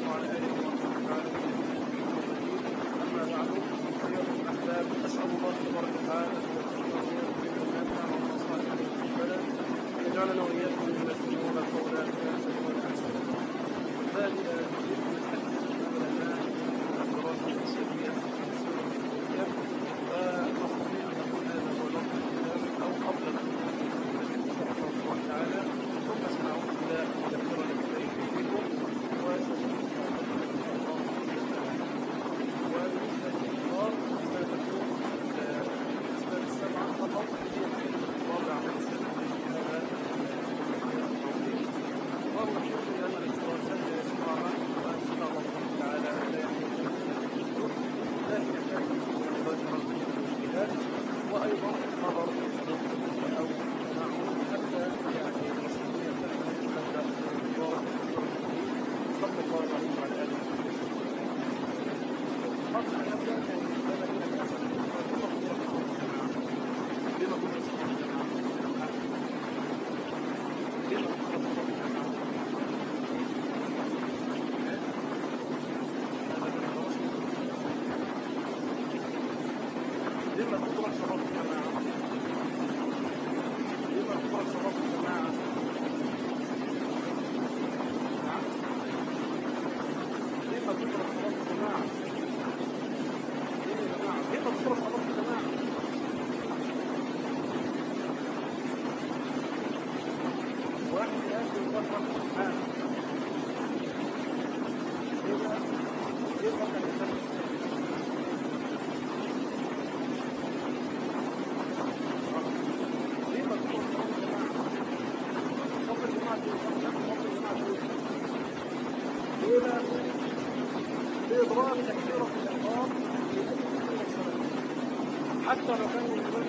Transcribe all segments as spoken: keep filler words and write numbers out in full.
وعلى آله وصحبه تعالى. أما بعد، أيها الأحباب، أسأل الله تبارك وتعالى أن يرزقنا وإياكم النافع والصالح المقبلا، أن يجعلنا وإياكم ممن يستمعون القول فيتبعون أحسنه. هذه يمكن الحديث العلماء عن الدراسة الأساسية في سورة الكهف، فنستطيع أن نقول هذا هو نص الكتاب أو قبل إن شاء الله سبحانه وتعالى، ثم سنعود إلى مذكرة الكتاب فيكم وسنعود إن شاء الله. وبالنسبة للإخبار سنكون بالنسبة للسبعة فقط هي الرابع من السنة في هذا التوقيت، وهو يقول أن الاختراسات يسمعها وأن شاء الله سبحانه وتعالى لا يكون لا يحتاج مباشرة المشكلات، وأيضا نظر أو معروف حتى يعني المسؤولية تحمل مبدأ الإخبار صلى الله عليه وعلى آله وسلم. قبل أن نبدأ لنا من الأسف لما كنا نصنع الجماعة لما كنا نصنع الجماعة لما كنا نصنع الجماعة لما تدرك صلاة الجماعة لما تدرك صلاة الجماعة لما تدرك صلاة الجماعة لما تدرك صلاة الجماعة واحد يأتي ويقرأ القرآن إذا يقرأ الإنسان بإضرار تكبيرة الإحرام لأي الصلاة، حتى لو كان الإمام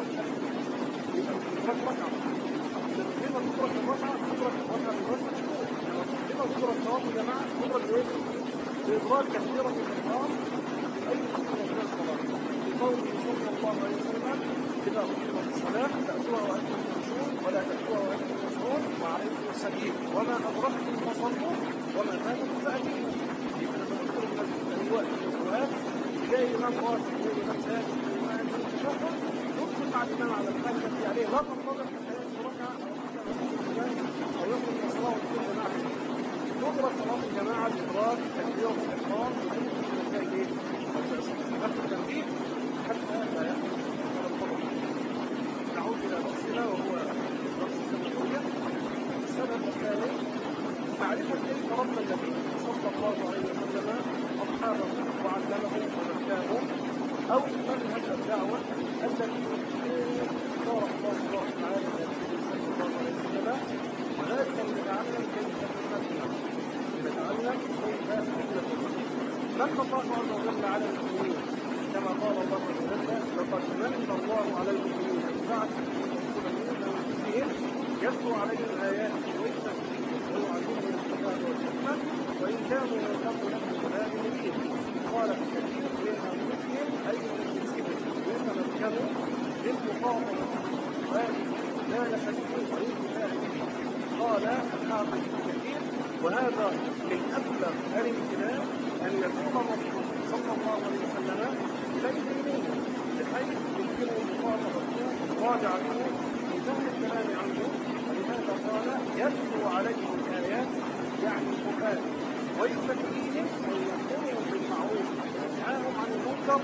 يبقى تدرك ركعة، لما تدرك الركعة تدرك الركعة بالركعة، لما تدرك صلاة الجماعة تدرك إيه؟ بإضرار تكبيرة الإحرام لأي من الصلاة، لقوله صلى الله عليه وسلم: إذا أقيمت الصلاة فأتوها وأنتم تمشون ولا تأتوها وأنتم تمشون وعليكم السبيل وما أدركتم فصلوا وما فاتكم فأتيتم. يبقى لما ندخل من الوقت الوقت تلاقي الإمام واقف تلاقي الإمام ساجد تلاقي الإمام تشهد، ندخل مع الإمام على الحال التي عليه لا تنتظر حتى يأتي ركعة أو يخرج من الصلاة وتكون جماعة. تدرك صلاة الجماعة بإدراك تكبيرة الإحرام وأي من النتائج نفس التنبيه حتى لا يحدث هذا الخطأ. نعود إلى درسنا وهو درس السنوية. السبب الثاني معرفة كيف ربى النبي صلى الله عليه وسلم أصحابه وعلمهم ومكانهم، أو منهج الدعوة التي اختار الله سبحانه وتعالى للنبي صلى الله عليه وسلم، وذلك لنتعلم كيف نتمكن نتعلم كيف نتمكن. من الله عز وجل على المؤمنين كما قال الله عز وجل: لقد من الله على المؤمنين إذ بعث رسولا من أنفسهم يتلو عليهم آياته ويزكيهم ويعلمهم الكتاب والحكمة وإن كانوا من قبل لفي ضلال مبين. قال في كثير منها مسلم أي من جنسهم ويتمكنوا للمخاطبة هذه لا يحدثون وينتفاع به. قال الحافظ في كثير: وهذا من أبلغ الامتنان أن يكون الرسول صلى الله عليه وسلم إليه منه بحيث يمكن مخاطبته مراجعته من فهم الكلام عنه. ولهذا قال: يتلو عليهم الآيات يعني القرآن ويزكيهم ويأمرهم بالمعروف وينهاهم عن المنكر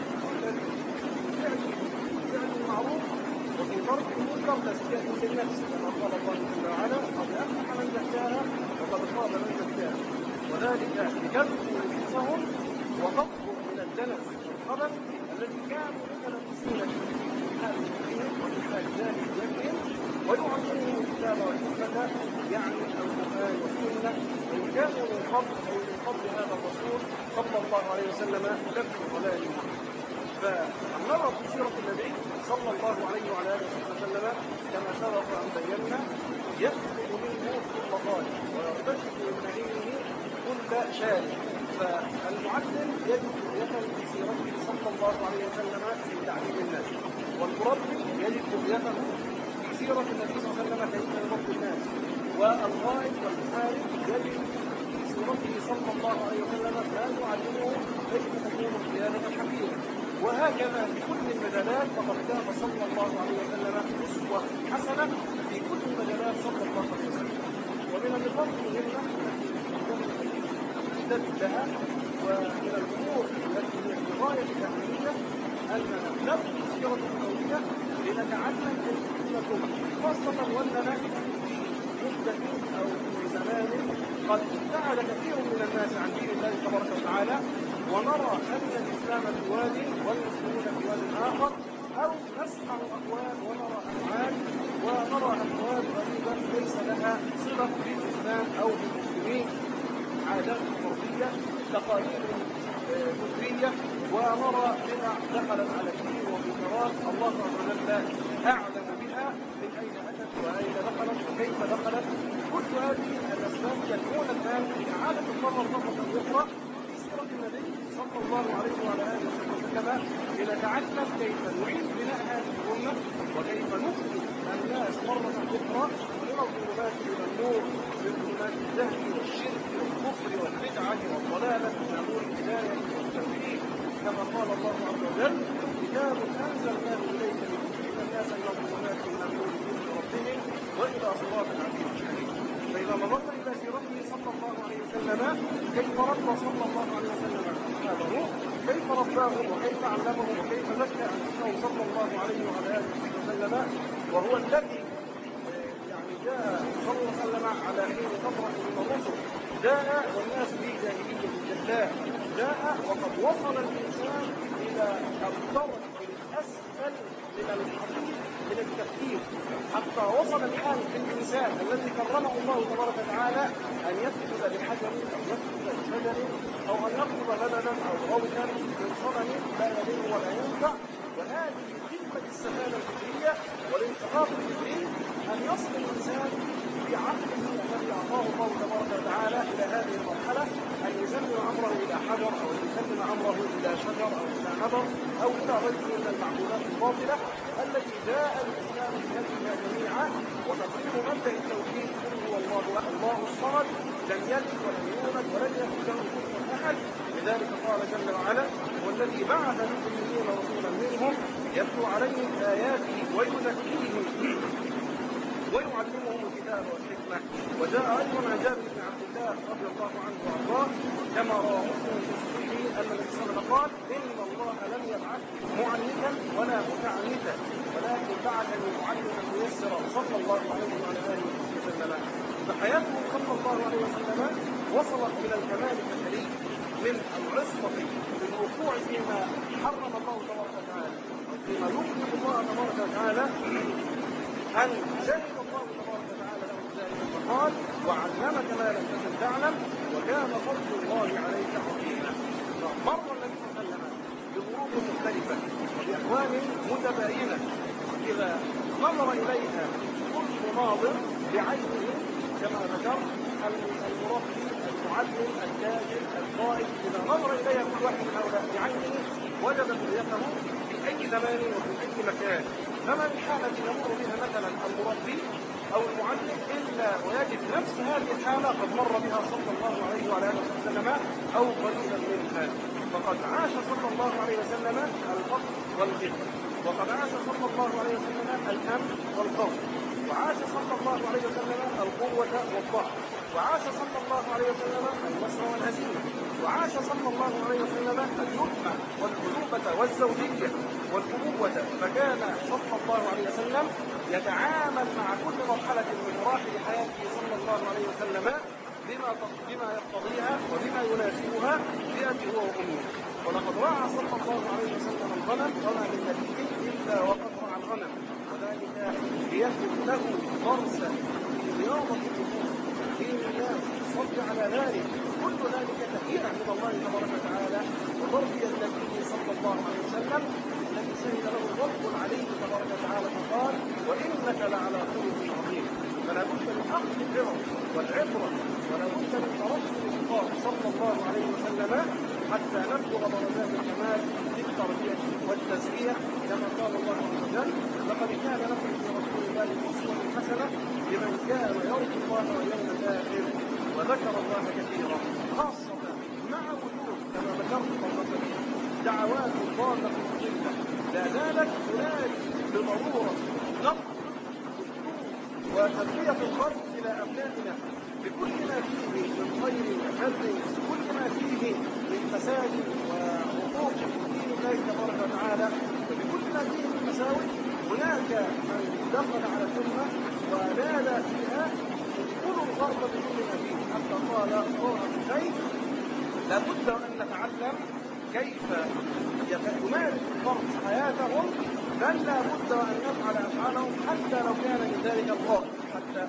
فعل فعل المعروف وفي ترك المنكر تزكية للنفس كما قال الله جل وعلا: قد أفلح من زكاها وقد خاب من زكاها. وذلك ليزكوا نفوسهم وتطهر من الدنس والخبث الذي كانوا متلبسين في حال دينهم وفي حال ذلك ذاتهم، ويعلمهم الكتاب والحكمة يعني القرآن والسنة، وإن كانوا من قبل أو من قبل هذا الرسول صلى الله عليه وسلم لفي ضلال. فالنظر في سيرة النبي صلى الله عليه وعلى آله وسلم كما سبق أن بينا يأخذ منه كل غالب ويرتشف من نعيمه كل شارع. فالمعلم يجب يفهم في سيرته صلى الله عليه وسلم في تعليم الناس، والمربي يجب يفهم في سيرة النبي صلى الله عليه وسلم كيف يربي الناس، والغائب والمحارب يجب في سيرته صلى الله عليه وسلم ما يعلمه كيف تكون القيادة الحكيمة. وهكذا في كل المجالات فقد كان صلى الله عليه وسلم أسوة حسنة في كل المجالات صلى الله عليه وسلم. ومن النقاط المهمة التي لها ومن الأمور التي هي في غاية الأهمية أننا نبذل السيرة النبوية لنتعلم كيفية خاصة وأننا في مدة أو في زمان قد ابتعد كثير من الناس عن دين الله تبارك وتعالى، ونرى أن الإسلام في واد والمسلمين في واد آخر، أو نسمع أقوال ونرى أفعال ونرى أقوال غريبة ليس لها صلة بالإسلام أو بالمسلمين، عادات فردية، تقاليد فكرية، ونرى بدع دخلت على الدين ومنكرات الله عز وجل أعلم بها من أين أتت وأين دخلت وكيف دخلت. كل هذه الأسباب تدعون الآن لإعادة النظر مرة أخرى في سيرة النبي صلى الله عليه وعلى آله وسلم لنتعلم كيف نعيد بناء هذه الأمة وكيف نخرج الناس مرة أخرى من الظلمات إلى النور، من ظلمات الجهل والشرك والكفر والبدعة والضلالة إلى نور الهداية والتوحيد، كما قال الله عز وجل: كتاب أنزلناه إليك لتخرج الناس إلى الظلمات إلى النور بإذن ربهم وإلى صراط العزيز الحميد. فإذا نظرنا إلى سيرته صلى الله عليه وسلم كيف ربى صلى الله عليه وسلم أصحابه، كيف رباهم وكيف علمهم وكيف زكى أنفسه صلى الله عليه وعلى آله وسلم، وهو الذي يعني جاء صلى الله عليه وسلم على حين فترة من الرسل، جاء والناس في جاهلية جلاء، جاء وقد وصل الإنسان إلى الدرجة الأسفل من الحقيقة من التفكير، حتى وصل الحال الإنسان الذي كرمه الله تبارك وتعالى أن يسجد لحجر أو يسجد لشجر أو أن يطلب بدنا أو غوثا من صنم لا يضر ولا ينفع. وهذه قمة السفالة الفكرية والانحطاط الفكري أن يصل الإنسان في عقله الذي أعطاه الله تبارك وتعالى إلى هذه المرحلة أن يسلم أمره إلى حجر أو يسلم أمره إلى شجر أو إلى نبر أو إلى غيره من المعبودات الباطلة التي جاء الإسلام بها جميعا وتقرير مبدأ التوحيد: قل هو الله الله الصمد لم يلد ولم يولد ولم يكن له كفوا أحد. لذلك قال جل وعلا: والذي بعث بالأميين رسولا منهم يتلو عليهم آياته ويزكيهم ويعلمهم الكتاب والحكمة. وجاء أيضا عن جابر بن عبد الله رضي الله عنه وأرضاه كما رواه مسلم في صحيحه أن النبي صلى الله عليه وسلم قال: إن الله لم يبعث معنتا ولا متعنتا ولكن بعثني معلما ميسرا صلى الله عليه وعلى آله وسلم. فحياته صلى الله عليه وسلم وصلت إلى الكمال البشري من العصمة في الوقوع فيما حرم الله تبارك وتعالى وفيما يغضب الله تبارك وتعالى، أن شهد الله تبارك وتعالى له ذلك فقال: وعلمك ما لم تكن تعلم وكان فضل الله عليك عظيما. فمر النبي صلى الله عليه وسلم بظروف مختلفة وبأحوال متباينة إذا نظر إليها كل ناظر بعينه كما ذكر المربي المعلم التاجر القائد، إذا نظر إليها كل واحد من هؤلاء بعينه وجد ذريته في أي زمان وفي أي مكان. فما من حالة يمر بها مثلا المربي أو المعلم إلا ويجد نفس هذه الحالة قد مر بها صلى الله عليه وعلى آله وسلم أو قليلا منها. فقد عاش صلى الله عليه وسلم الفقر والغنى، وقد عاش صلى الله عليه وسلم الأمن والخوف، وعاش صلى الله عليه وسلم القوة والضعف، وعاش صلى الله عليه وسلم النصر والهزيمة، وعاش صلى الله عليه وسلم اليتمى والألوبة والزوجية والأبوة. فكان صلى الله عليه وسلم يتعامل مع كل مرحلة من مراحل حياته صلى الله عليه وسلم بما بما يقتضيها وبما يناسبها بأبيه وأمه. ولقد رعى صلى الله عليه وسلم الغنم وما من نبي إلا وقد رعى الغنم، وذلك ليهدف له درسا في رياضة النفوس في الناس الصبر على ذلك. كل ذلك تهيئة من الله تبارك وتعالى وتربية النبي صلى الله عليه وسلم الذي شهد له رب عليه تبارك وتعالى فقال: وإنك لعلى خلق عظيم. فلا بد من أخذ العظة والعبرة ولا بد من ترصد الخطاب صلى الله عليه وسلم حتى نبلغ درجات الكمال في التربية والتزكية كما قال الله عز وجل: لقد كان لكم في رسول الله أسوة حسنة لمن كان يرجو الله واليوم الآخر وذكر الله كثيرا، خاصة مع وجود كما ذكرت قبل دعوات ضالة مضلة لا زالت تنادي بضرورة نقل وتربية الخلق إلى أبنائنا بكل ما فيه من خير وشر، بكل ما فيه من فساد وحقوق دين الله تبارك وتعالى، وبكل ما فيه من مساوئ. هناك من دخل على الأمة ونادى فيها ادخلوا الغرب بكل ما فيه، حتى قال قرأ الخير لابد أن نتعلم كيف يمارس الفرد حياتهم، بل لابد أن يفعل أفعالهم حتى لو كان من ذلك الغرب، حتى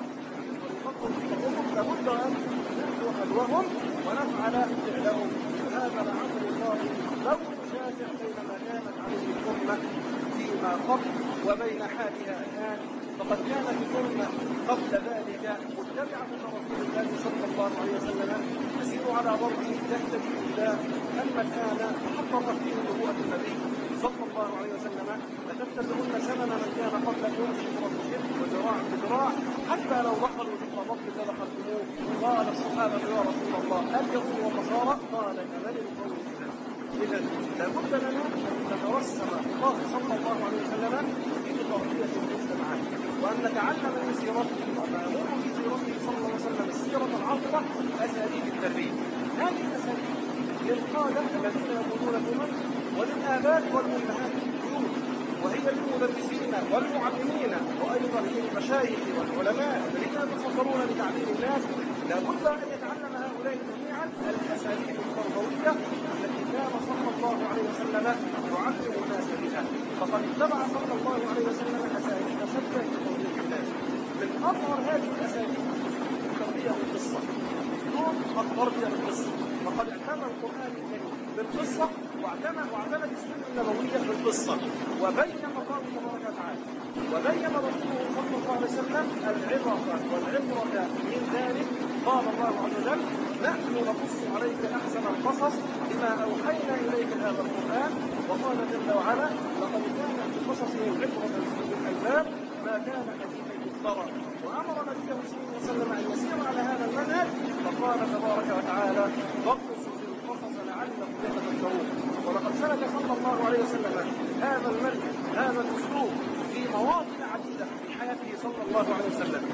لابد أن نأخذ حلوهم ونفعل فعلهم. هذا العمل الله لو شاسع بين ما كانت عليه الأمة فيما قبل وبين حالها الآن. فقد كانت الأمة قبل ذلك متبعة لرسول الله صلى الله عليه وسلم تسير على ضربه تهتدي بالله. أما الآن تحققت فيه نبوءة النبي صلى الله عليه وسلم لتتبعن سنن من كان قبلكم شبرا بشبر وذراعا بذراع حتى لو دخلوا في الطرق لدخلتموه. قال الصحابة يا رسول الله اليهود والنصارى؟ قال كمن القول إذا لابد لنا أن نتوسم الله صلى الله عليه وسلم في تربية المجتمعات وأن نتعلم من سيرته ونأمر في سيرته صلى الله عليه وسلم السيرة العطرة أساليب التربية. هذه الأساليب للقادة الذين يقودون الأمم وللآباء والأمهات في البيوت، وهي للمدرسين والمعلمين وأيضا للمشايخ والعلماء الذين يتصدرون لتعليم الناس. لابد أن يتعلم هؤلاء جميعا الأساليب التربوية التي كان صلى الله عليه وسلم يعلم الناس بها. فقد اتبع صلى الله عليه وسلم أساليب شتى في تربية الناس. من أظهر هذه الأساليب التربية بالقصة. دون التربية بالقصة، وقد اعتمد القرآن الكريم بالقصة واعتمد واعتمد السنة النبوية بالقصة، وبين مقام تبارك وتعالى وبين رسوله صلى الله عليه وسلم العبرة والعبرة من ذلك. قال الله عز وجل نحن نقص عليك أحسن القصص بما أوحينا إليك هذا القرآن. وقال جل وعلا لقد كان في قصصهم عبرة لأولي الألباب ما كان حديثا يفترى. وأمر نبيه صلى الله عليه وسلم أن يسير على هذا المنهج، فقال تبارك وتعالى واقصص القصص لعلهم يتفكرون. ولقد سلك صلى الله عليه وسلم هذا المنهج هذا الأسلوب في مواطن عديدة من حياته صلى الله عليه وسلم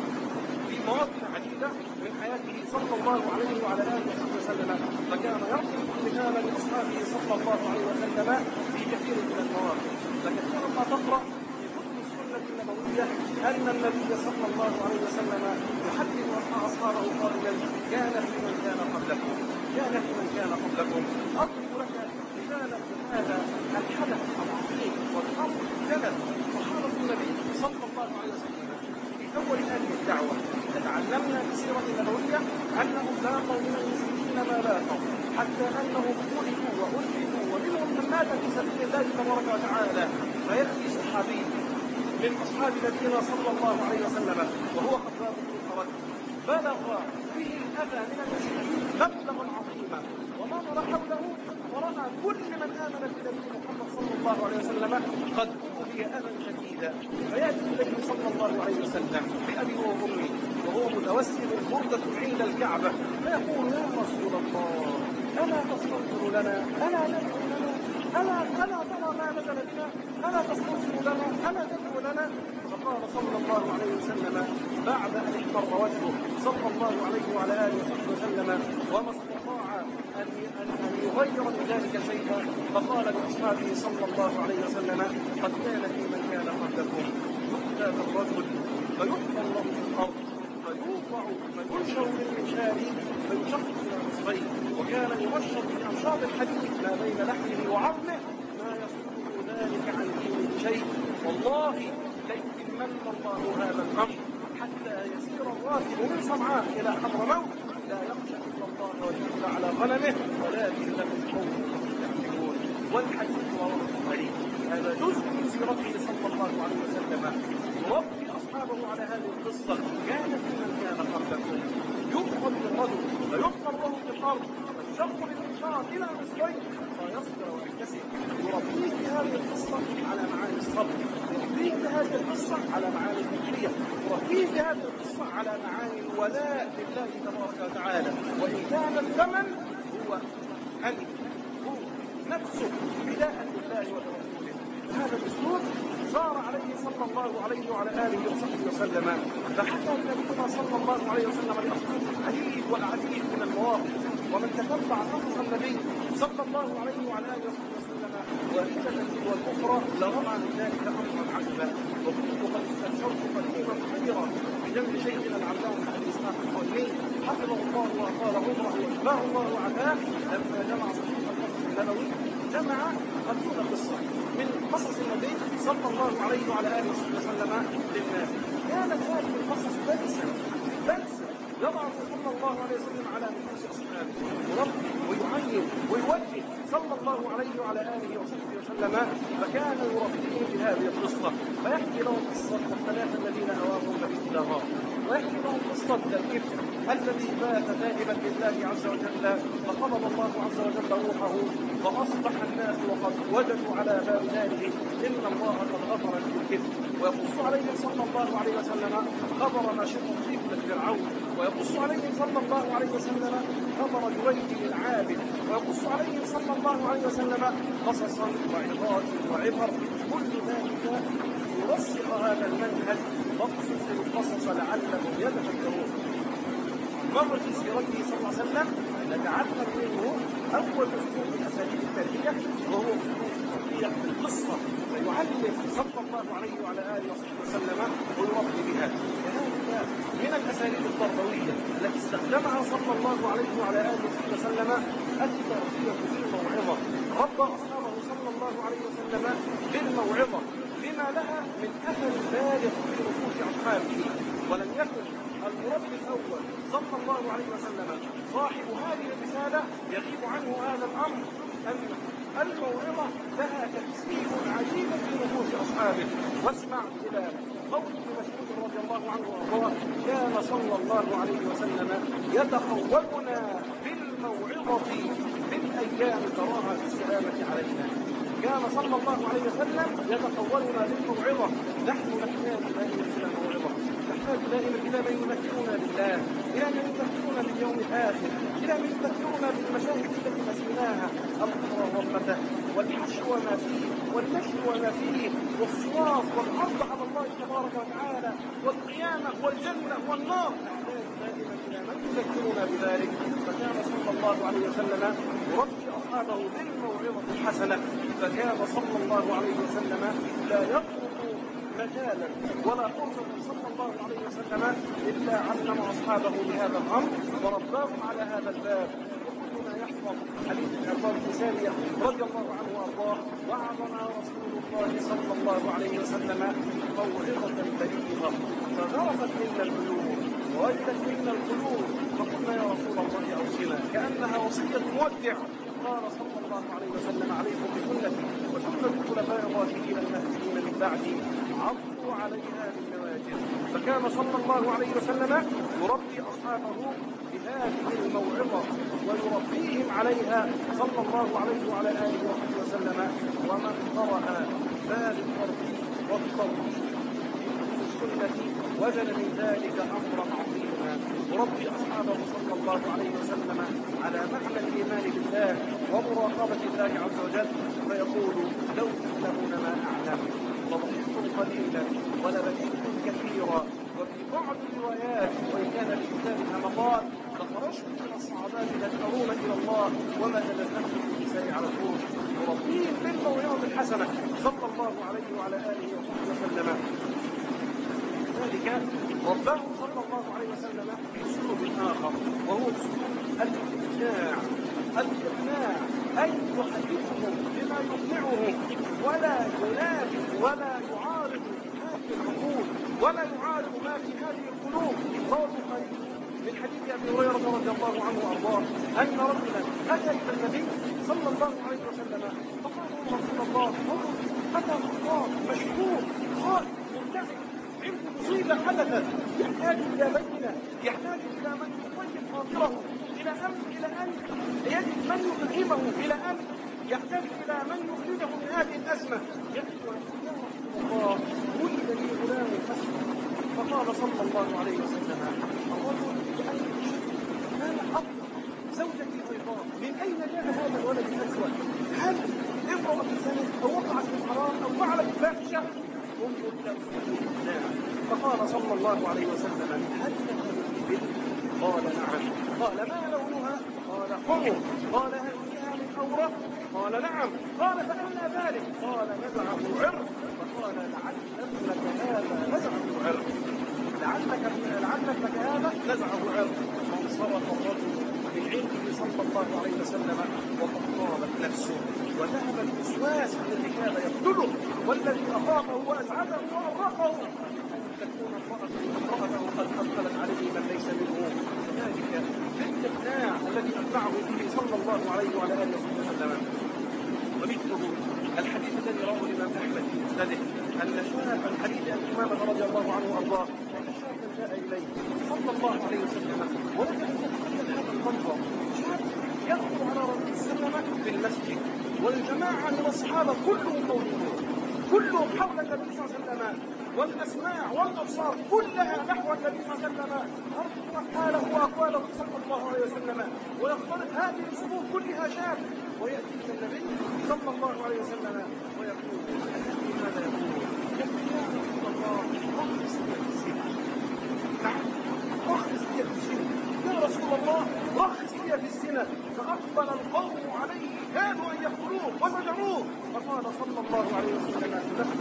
في مواطن عديدة من حياته صلى الله عليه وعلى آله وسلم. فكان يضرب مثالا لأصحابه صلى الله عليه وسلم في كثير من المواقف. فكثيرا ما تقرأ النبوية أن النبي صلى الله عليه وسلم يحدث أصحابه قائلا كان في من كان قبلكم كان في من كان قبلكم. أضرب لك مثالا هذا الحدث العظيم والأمر جلل صحابة النبي صلى الله عليه وسلم في أول هذه الدعوة. تعلمنا في السيرة النبوية أنهم لاقوا من المشركين ما لاقوا، حتى أنهم خلقوا وألفوا ومنهم من مات في سبيل الله تبارك وتعالى. فيأتي صحابي من أصحاب نبينا صلى الله عليه وسلم وهو خباب بن الأرد بلغ به الأذى من المشركين مبلغا عظيما، ونظر حوله ورأى كل من آمن بالنبي محمد صلى الله عليه وسلم قد أوذي أذى شديدا. فيأتي النبي صلى الله عليه وسلم بأبي وأمي وهو متوسم بردة عند الكعبة فيقول يا رسول الله ألا تستغفر لنا ألا ندعو لنا ألا ألا ترى ما نزل بنا ألا تستغفر لنا ألا تدعو لنا. فقال صلى الله عليه وسلم بعد أن احمر وجهه صلى الله عليه وعلى آله وصحبه وسلم وما استطاع أن أن يغير من ذلك شيئا، فقال لأصحابه صلى الله عليه وسلم قد كان في من كان قبلكم يؤتى بالرجل فيحفر له في الأرض فيوضع فينشر بالمنشار فيشق إلى نصفين، وكان يمشط بأنشاط الحديد ما بين لحمه وعظمه ما يصده ذلك عن دينه شيء. والله ليتمن الله هذا الأمر حتى يسير الراكب من صنعاء إلى حضرموت لا يخشى إلا الله ويحمل على غنمه ولكن له قوم يحملون. والحديث رواه البخاري. هذا جزء من سيرته صلى الله عليه وسلم يربي أصحابه على هذه القصة. كان في من كان قبلكم يؤخذ بالرجل فيحفر له في الأرض ويشق بالمنشار إلى نصفين فيصبر ويكتسب. يربيه هذه القصة على معاني الصبر، يربيه هذه القصة على معاني الفكرية، يربيه هذه القصة على معاني الولاء لله تبارك وتعالى، وإن كان الثمن هو أن هو نفسه فداء لله ولرسوله. هذا الأسلوب صار عليه صلى الله عليه وعلى آله وصحبه وسلم، فحتى نبينا صلى الله عليه وسلم لأصحاب العديد والعديد من المواقف، ومن تتبع قصص النبي صلى الله عليه وعلى آله وصحبه وسلم واحدة تلو الأخرى لرأى من ذلك أمرا عجبا. وكنت قد استبشرت قديما خيرا بجنب شيخنا العلامة أبي إسحاق الحويني حفظه الله وأطال عمره وشفاه الله وعافاه، لما جمع صحيح القصص النبوي جمع خمسون قصة من قصص النبي صلى الله عليه وعلى آله وسلم للناس. كانت هذه القصص بلسا بلسا يضع صلى الله عليه وسلم على نفوس أصحابه وربه ويعين ويوجه صلى الله عليه وعلى آله وصحبه وسلم، فكان يربيهم بهذه القصة، فيحكي لهم قصة الثلاثة الذين أواهم بني كلابا، ويحكي لهم قصة الإفك الذي بات ذاهبا لله عز وجل فقبض الله عز وجل روحه فأصبح الناس وقد وجدوا على باب داره إن الله قد غفر للكذب. ويقص عليهم صلى الله عليه وسلم خبر ما شق طفلة فرعون، ويقص عليهم صلى الله عليه وسلم خبر جويد العابد، ويقص عليهم صلى الله عليه وسلم قصصا وعظات وعبر. كل ذلك يرسخ هذا المنهج واقصص القصص لعلهم يتفكرون. مر في سيرته صلى الله عليه وسلم نتعلم منه أول أسلوب من أساليب التربية، وهو أسلوب التربية بالقصة، فيعلم صلى الله عليه وعلى آله وصحبه وسلم ويربي بها. وهذا من الأساليب التربوية التي استخدمها صلى الله عليه وعلى آله وصحبه وسلم التربية بالموعظة. ربى أصحابه صلى الله عليه وسلم بالموعظة بما لها من أثر بالغ في نفوس أصحابه. ولم يكن المربي الأول صلى الله عليه وسلم صاحب هذه الرسالة يغيب عنه هذا الأمر، أن الموعظة لها تأثير عجيب في نفوس أصحابه. واسمع إلى قول ابن مسعود رضي الله عنه وارضاه: كان صلى الله عليه وسلم يتخولنا بالموعظة بالأيام تراها في السلامة علينا. كان صلى الله عليه وسلم يتخولنا بالموعظة. نحن نحتاج دائما إلى الموعظة، نحتاج دائما إلى من يذكرنا بالله، إلى من يذكرنا باليوم الآخر، إلى من يذكرنا بالمشاهد التي نسيناها، القرى والفتى والحشو وما فيه والنشر وما فيه والصراط والعرض على الله تبارك وتعالى والقيامة والجنة والنار. نحتاج دائما إلى من يذكرنا بذلك. فكان صلى الله عليه وسلم يربي أصحابه بالموعظة الحسنة. فكان صلى الله عليه وسلم لا يترك مجالا ولا فرصة صلى الله عليه وسلم إلا علم أصحابه بهذا الأمر ورباهم على هذا الباب. وكلنا يحفظ حديث الأرباب الثانية رضي الله عنه وأرضاه: وعظنا رسول الله صلى الله عليه وسلم موعظة بليغة فغرفت منا القلوب ووجدت منا القلوب، فقلنا يا رسول الله أوصنا، كأنها وصية مودع. قال صلى الله عليه وسلم: عليكم بسنتي وسنة الخلفاء الراشدين المهديين من بعدي، عضوا عليها بالنواجذ. فكان صلى الله عليه وسلم يربي أصحابه بهذه الموعظة ويربيهم عليها صلى الله عليه وعلى آله وصحبه وسلم. ومن قرأ باب التربية والتوحيد السنة وجد من ذلك أمرا عظيما. يربي أصحابه صلى الله عليه وسلم على معنى الإيمان بالله ومراقبة الله عز وجل، فيقول: لو تعلمون ما أعلم لضحكتم قليلا ولبكيتم كثيرا. وفي بعض الروايات وإن كان لكتابها مقال: لخرجتم من الصعبات تدعون إلى الله وما تلذذتم بالنساء على الفرش. يربيهم بالموعظة الحسنة صلى الله عليه وعلى آله وصحبه وسلم. ذلك رباه صلى الله عليه وسلم بأسلوب آخر، وهو أسلوب الإقناع. الإقناع أي يحدثهم بما يقنعهم ولا ينافي ولا يعارض هذه العقول ولا يعارض ما في هذه القلوب. روى البخاري من حديث أبي هريرة رضي الله عنه وأرضاه أن رجلا أتى إلى النبي صلى الله عليه وسلم فقال: يا رسول الله، أتى الله مشهور خائف مرتعب، عنده مصيبة حدثت، يحتاج إلى بينة، يحتاج إلى من يطيب خاطره، إلى أن إلى أن يجد من يفهمه، إلى أن يحتاج إلى من يخرجه من هذه الأزمة. يقول: يا رسول الله، ولد لي غلام حسن فقال صلى الله عليه وسلم: الرجل بأي شيء كان أطلق زوجتي بيضاء، من أين جاء هذا الولد الأسود؟ هل امرأة زنت أو وقعت في الحرام أو فعلت فاحشة؟ انظر إلى أسلوب الإقناع. فقال صلى الله عليه وسلم: هل لك من إبل؟ قال: نعم. قال: ما لونها؟ قال: حمر. قال: هل فيها من أورق؟ قال: نعم. قال: فأنا ذلك؟ قال: نزعه عرق. فقال: لعل ابنك هذا نزعه عرق، لعلك لعلك هذا نزعه عرق. فانصرف الرجل من عنده صلى الله عليه وسلم وقد طابت نفسه، وذهب الوسواس الذي كان يقتله والذي أخافه وأزعجه وأرقه أن تكون امرأته قد أدخلت عليه من ليس منه. ذلك بالإقناع الذي أقنعه به صلى الله عليه وعلى آله وسلم. ومثله الحديث الذي رواه الإمام أحمد في مسنده أن شاب الحديث أبي أمامة رضي الله عنه وأرضاه أن شابا جاء إليه صلى الله عليه وسلم ولم يتخيل هذا المنظر. شاب يدخل على رسول الله في المسجد والجماعة من الصحابة كلهم موجودون، كلهم حول النبي صلى الله عليه وسلم، والأسماع والأبصار كلها نحو النبي صلى الله عليه وسلم، أرجو حاله وأقواله صلى الله عليه وسلم، ويختلط هذه الصفوف كلها شاب ويأتي إلى النبي صلى الله عليه وسلم ويقول: النبي ماذا يقول؟ يقول: يا رسول الله رخص لي في الزنا. نعم، رخص لي في الزنا يا رسول الله، رخص لي في الزنا. فأقبل القوم عليه كانوا أن يقتلوه وزجروه. فقال صلى الله عليه وسلم: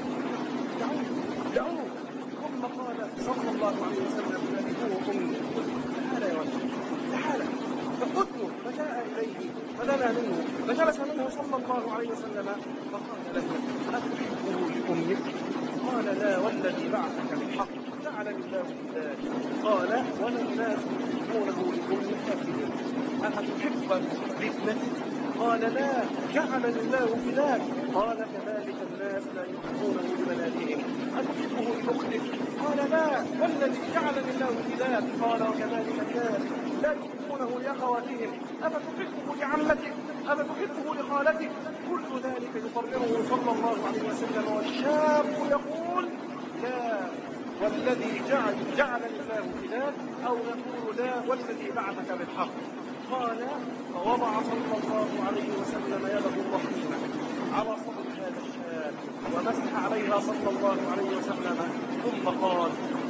دعوه دعوه. ثم قال صلى الله عليه وسلم: نبيه أمي، تعال يا رجل تعال. فقتله فجاء إليه فدنا منه فجلس منه صلى الله عليه وسلم فقال له: أتحبه لأمك؟ قال: لا والذي بعثك بالحق جعلني الله فداك. قال: ولا الناس يحبونه لأمك فيهم، أفتحب لابنتك؟ قال: لا جعلني الله فداك. قال: كذلك الناس لا يحبونه لبناتهم، أتحبه لأختك؟ قال: لا والذي جعلني الله فداك. قال: وكذلك الناس لا يحبونه لأخواتهم، أفتحبه لعمتك؟ أفتحبه لخالتك؟ كل ذلك يقرره صلى الله عليه وسلم، والشاب يقول: لا والذي جعل جعلني الله فداك، أو يقول: لا والذي بعثك بالحق. قال: فوضع صلى الله عليه وسلم يده الرحيمة على صدر هذا الشاب ومسح عليها صلى الله عليه وسلم، ثم قال: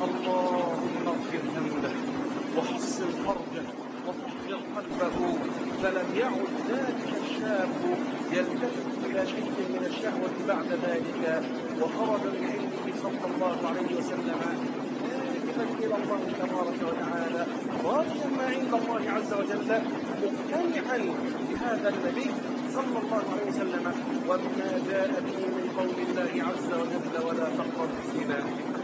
اللهم اغفر ذنبه وحصن فرجه وطهر قلبه. فلم يعد ذلك الشاب يلتفت إلى شيء من الشهوة بعد ذلك، وخرج من عنده صلى الله عليه وسلم إلى الله تبارك وتعالى راجيا ما عند الله عز وجل، مقتنعا بهذا النبي صلى الله عليه وسلم وبما جاء به من قول الله عز وجل: ولا تقربوا الزنا.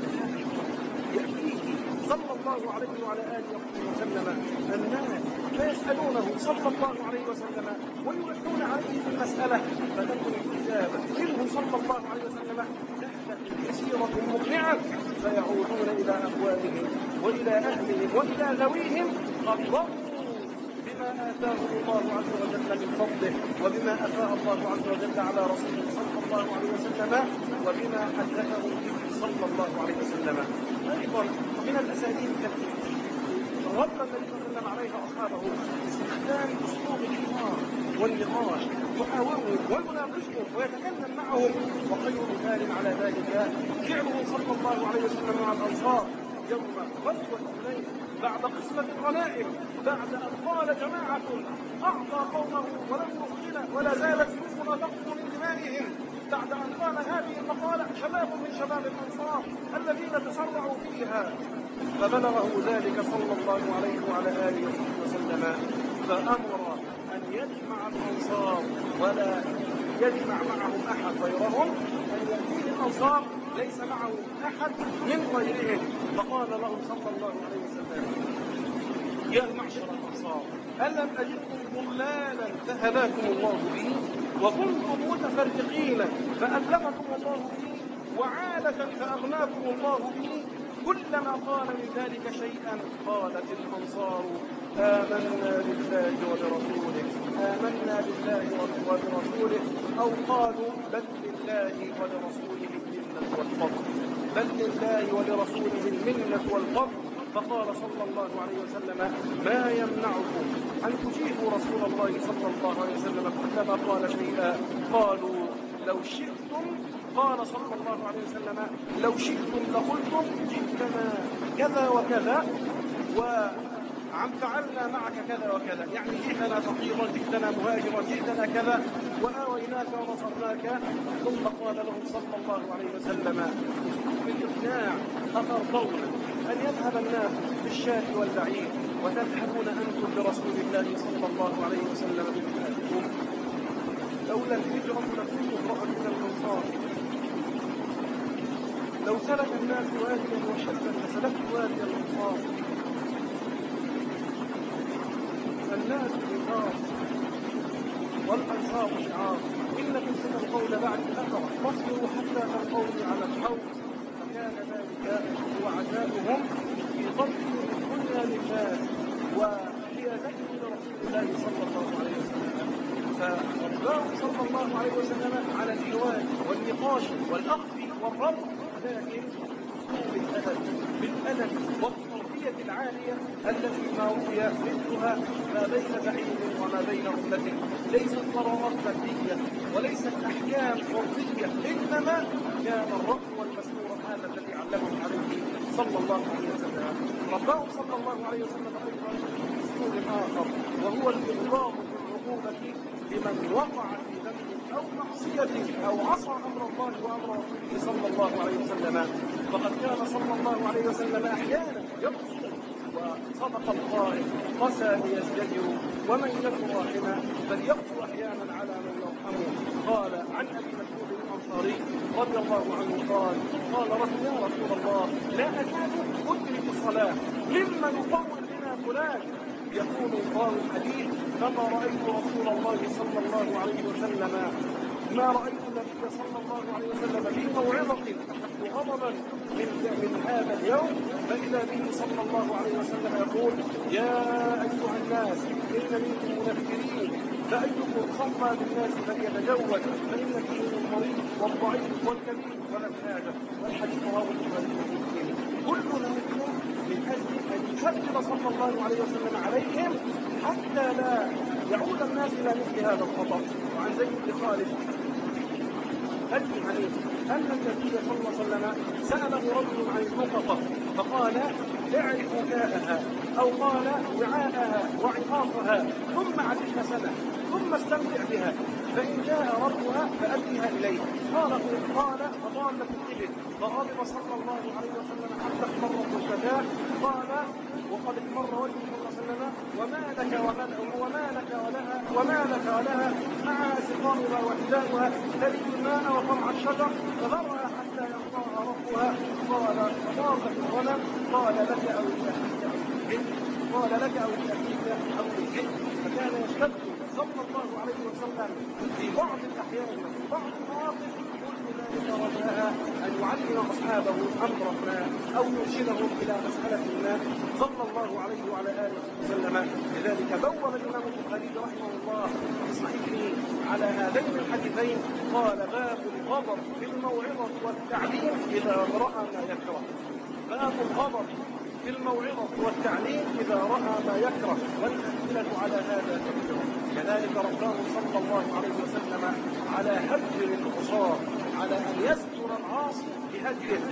يأتيه صلى الله عليه وعلى آله وسلم الناس فيسألونه صلى الله عليه وسلم ويردون عليه في المسألة، فتكون الإجابة منه صلى الله عليه وسلم كثيرة مقنعة، فيعودون إلى أقوالهم وإلى أهلهم وإلى ذويهم قد ضروا بما آتاهم الله عز وجل من فضله، وبما أفاء الله عز وجل على رسوله صلى الله عليه وسلم، وبما حدثهم به صلى الله عليه وسلم. أيضا من الأساليب التي رد النبي صلى الله عليه وسلم عليها أصحابه استخدام أسلوب الحوار والنقاش، يحاورهم ويناقشهم ويتكلم معهم. وخير مثال على ذلك فعله صلى الله عليه وسلم مع الأنصار يوم غزوة حنين بعد قسمة الغنائم، بعد أن قال جماعة أعطى قومه ولم يخزن ولا زالت سيوفنا تقطر من دمائهم، بعد أن قال هذه المقالة شباب من شباب الأنصار الذين تسرعوا فيها، فبلغه ذلك صلى الله عليه وعلى آله وسلم، فأمر أن يجمع الأنصار ولا يجمع معهم أحد غيرهم، أن يأتيه الأنصار ليس معه أحد من غيرهم. فقال لهم صلى الله عليه وسلم: يا معشر الأنصار، ألم أجدكم ضلالا فهداكم الله به، وكنتم متفرقين فأبلغكم الله به، وعالة فأغناكم الله به؟ كلما قال من ذلك شيئا قالت الأنصار: آمنا بالله وبرسوله، آمنا بالله وبرسوله، أو قالوا بل لله ولرسوله الجنة والفضل. بل لله ولرسوله المنة والفضل. فقال صلى الله عليه وسلم: ما يمنعكم أن تجيبوا رسول الله صلى الله عليه وسلم كلما قال شيئا؟ قالوا: لو شئتم. قال صلى الله عليه وسلم: لو شئتم لقلتم جئتنا كذا وكذا وعم فعلنا معك كذا وكذا، يعني جئتنا فقيرا، جئتنا مهاجرا، جئتنا كذا وآويناك ونصرناك. ثم قال لهم صلى الله عليه وسلم بالإقناع: أترضون أن يذهب الناس بالشاة والبعير وتذهبون أنتم برسول الله صلى الله عليه وسلم بمثالكم؟ لولا الهجرة لكنت امرأة من الأنصار، لو سلك الناس واديا وشبا لسلكت وادي الأنصار. الناس رقاب والأنصار شعار، إنكم ستلقون بعد أثرا فاصبروا حتى تلقوني على الحوض. فكان ذلك هو عزاؤهم في ضربهم الدنيا للناس وحيازتهم لرسول الله صلى الله عليه وسلم. فرباه صلى الله عليه وسلم على الحوار والنقاش والأخذ والرد، لكن بالأدب بالأدب والتربية العالية التي ما روي مثلها ما بين بعيد وما بين أمة. ليست قرارات فردية وليست أحكام عرفية، إنما كان الرأي والمسؤول هذا الذي علمه عليه صلى الله عليه وسلم. رباه صلى الله عليه وسلم أيضا بأسلوب آخر، وهو الإغضاء بالعقوبة لمن وقع في ذنب أو معصية أو عصى أمر الله وأمر رسوله صلى الله عليه وسلم. فقد كان صلى الله عليه وسلم أحيانا يقصد، وصدق القائل: قسى ليزدجر ومن يكن راحما فليقصد أحيانا على من يرحمه. قال عن أبي مسعود الأنصاري رضي الله عنه قال: قال رجل: يا رسول الله، لا أكاد أدرك الصلاة، مما يطول بنا فلان. يقول راوي الحديث: فما رأيت رسول الله صلى الله عليه وسلم ما رأيت النبي صلى الله عليه وسلم في موعظة أشد غضبا من, من هذا اليوم، فإذا به صلى الله عليه وسلم يقول: يا أيها الناس، إن منكم منفرين، فأيكم صلى بالناس فليتجوز، فإن فيهم المريض والضعيف والكبير والأبهاجة. والحديث رواه البخاري ومسلم. كل ذلك من أجل أن يشدد صلى الله عليه وسلم عليهم حتى لا يعود الناس إلى مثل هذا الخطأ. وعن زيد بن خالد الجهني أن النبي صلى الله عليه وسلم سأله رجل عن النقطة فقال: اعرف وكاءها، أو قال: وعاءها وعقاصها، ثم عدها سنة، ثم استمتع بها، فإن جاء ربها فأديها إليه. قال قال فضالت الإبل، فغضب صلى الله عليه وسلم حتى احمرت الشتاء. قال: وقد احمر وجهه صلى الله عليه وسلم: وما لك وما لك ولها وما لك ولها معها سقامها وحدانها تلد الماء وطمع الشجر، فذرها حتى يرضاها ربها. قال: فضالت الغنم. قال: لك أو لأخيك قال لك أو لأخيك أو للجن. فكان يشتد صلى الله عليه وسلم في بعض الأحيان وفي بعض المواقف كل ذلك رجاء أن يعلم أصحابه أمر ما أو يرشدهم إلى مسألة ما صلى الله عليه وعلى آله وسلم. لذلك بوّب الإمام البخاري رحمه الله في صحيحه على هذين الحديثين، قال: باب الغضب في الموعظة والتعليم إذا رأى ما يكره. باب الغضب في الموعظة والتعليم إذا رأى ما يكره، والأمثلة على هذا كثيرة. كذلك رباه صلى الله عليه وسلم على هجر العصاة، على أن يزجر العاصي بهجره.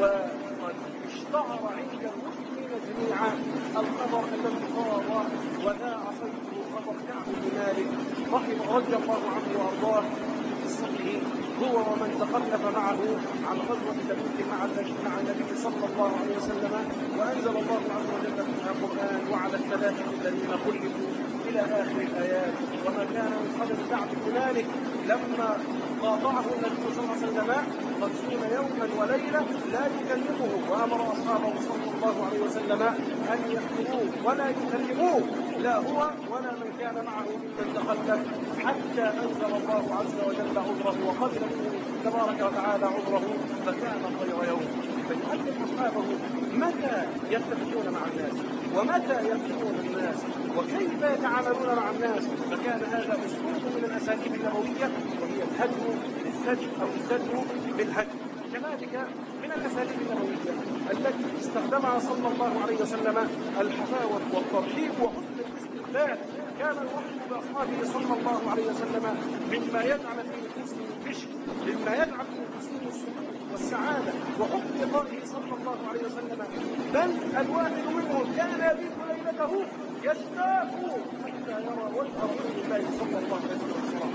وقد اشتهر عند المسلمين جميعا الخبر الذي صار وذا عصيته، خبر كعب بن مالك رحمه رضي الله عنه وأرضاه في قصته هو ومن تخلف معه عن غزوة تبوك مع النبي صلى الله عليه وسلم. وأنزل الله عز وجل في القرآن: وعلى الثلاثة الذين خلفوا إلى آخر الآيات. وما كان من قبل كعب بن مالك لما قاطعه النبي صلى الله عليه وسلم خمسين يوما وليلة لا يكلمه، وأمر أصحابه صلى الله عليه وسلم أن يحكموه ولا يكلموه، لا هو ولا من كان معه ممن تخلف، حتى أنزل الله عز وجل عذره وقبل منه تبارك وتعالى عذره، فكان خير يوم. فيعلم أصحابه متى يتفقون مع الناس ومتى يكتمون الناس وكيف يتعاملون مع الناس. فكان هذا أسلوب من الأساليب النبوية، وهي الهجر بالسجن أو السجن بالهجر. كذلك من الأساليب النبوية التي استخدمها صلى الله عليه وسلم الحفاوة والترحيب وحسن الاستقبال. كان الوحي بأصحابه صلى الله عليه وسلم مما يجعل في نفوسهم البشر، مما يجعل في نفوسهم السرور والسعادة وحب لقائه صلى الله عليه وسلم. بل الواحد منهم كان يبيت ليلته يشتاق حتى يرى وجه رسول الله صلى الله عليه وسلم،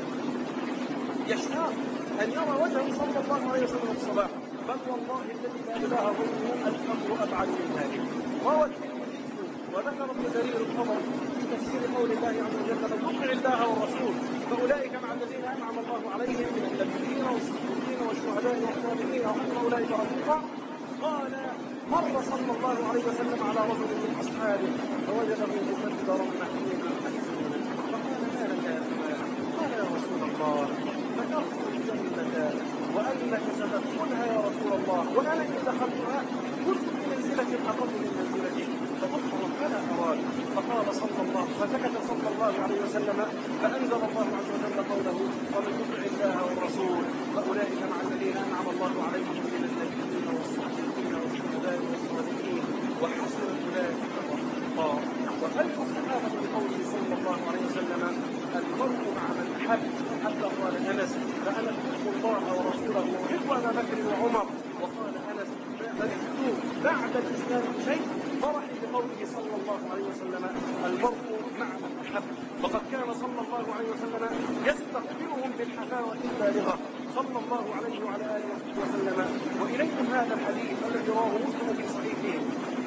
يشتاق أن يرى وجهه صلى الله عليه وسلم الصباح. بل والله الذي لا إله غيره الأمر أبعد من ذلك. روى الترمذي وذكر ابن جرير الطبري في تفسير قول الله عز وجل: من يطع الله والرسول فأولئك مع الذين أنعم الله عليهم من النبيين والصديقين والشهداء والصالحين وحسن أولئك رفيقا. قال: مر صلى الله عليه وسلم على رجل من أصحابه فوجده مكدرا محمودا حسنا، فقال: ما لك يا فلان؟ قال: يا رسول الله ذكرت الجنة وأنك ستدخلها يا رسول الله، وأنا إن دخلتها كنت في منزلة أقل من منزلتك فقلت ربنا أراد. فقال صلى الله فسكت صلى الله عليه وسلم فأنزل الله عز وجل قوله: ومن يطع الله والرسول فأولئك مع الذين أنعم الله عليهم من النبيين والصديقين والشهداء والصالحين وحسن أولئك رفيقا. وألف الصحابة بقوله صلى الله عليه وسلم: المرء مع من أحب. حتى قال أنس: فأنا أحب الله ورسوله وأحب أبا بكر وعمر. وقال أنس: فرحت بعد الإسلام شيء فرحي بقوله صلى الله عليه وسلم: المرء مع من أحب. وقد كان صلى الله عليه وسلم يستقبلهم بالحفاوة البالغة صلى الله عليه وعلى آله وسلم. وإليكم هذا الحديث الذي رواه مسلم في صحيحه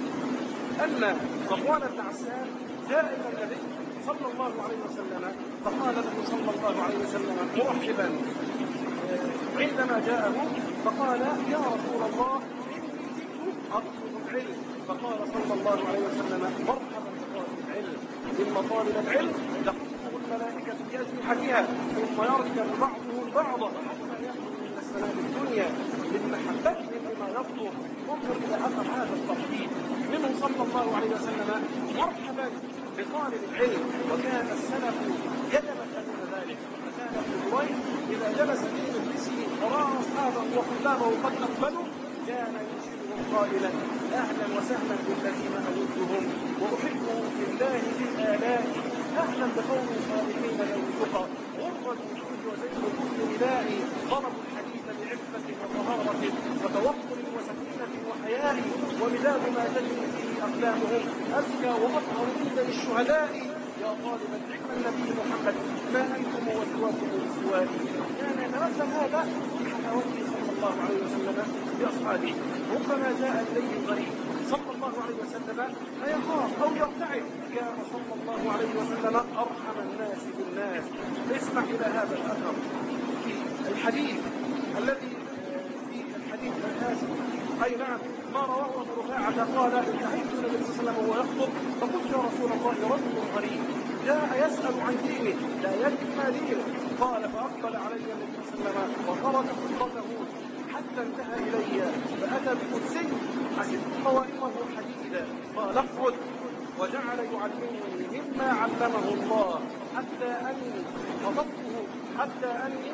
أن صفوان بن عسان جاء إلى النبي صلى الله عليه وسلم فقال له صلى الله عليه وسلم مرحبا عندما جاءه، فقال: يا رسول الله إني جئت أطلب العلم. فقال صلى الله عليه وسلم: مرحبا بطالب العلم، إن طالب العلم تقصه الملائكة بأجنحتها ثم يركب بعضه البعض حتى يخرج من السماء الدنيا من محبته بما يطلب. انظر إلى أثر هذا الترحيب منه صلى الله عليه وسلم: مرحبا بطالب العلم. وكان السلف يتمثلون ذلك. فكان ابن جريج إذا جلس في مجلسه ورأى أصحابه وطلابه قد أقبلوا كان يشيرهم قائلا: أهلا وسهلا بالذين أودهم وأحبهم في الله بالآلاء، أهلا بقوم صالحين ذوي التقى، غر الوجود وزين كل نداء، ضربوا الحديث بعفة وطهارة وتوكل وسكينة وحياء، ومداد ما تجري فيه أقلامهم أزكى وأطهر عند للشهداء. يا طالب العلم النبي محمد ما أنتم وسواكم سوائي. كان يتنزل هذا في حفاوته صلى الله عليه وسلم بأصحابه. ربما جاء إليه الغريب صلى الله عليه وسلم فيخاف أو يرتعد، كان صلى الله عليه وسلم أرحم الناس بالناس. اسمع إلى هذا الأثر في الحديث الذي في الحديث الآسف أي نعم ما رواه أبو رفاعة قال: انتهيت النبي صلى الله عليه وسلم وهو يخطب فقلت: يا رسول الله رجل غريب جاء يسأل عن دينه لا يدري ما دينه. قال: فأقبل علي النبي صلى الله عليه وسلم وخرج خطبته حتى انتهى إلي فأتى بقدسي حسبت قوائمه حديدا. قال: اقعد. وجعل يعلمني مما علمه الله حتى أني خطبته حتى أني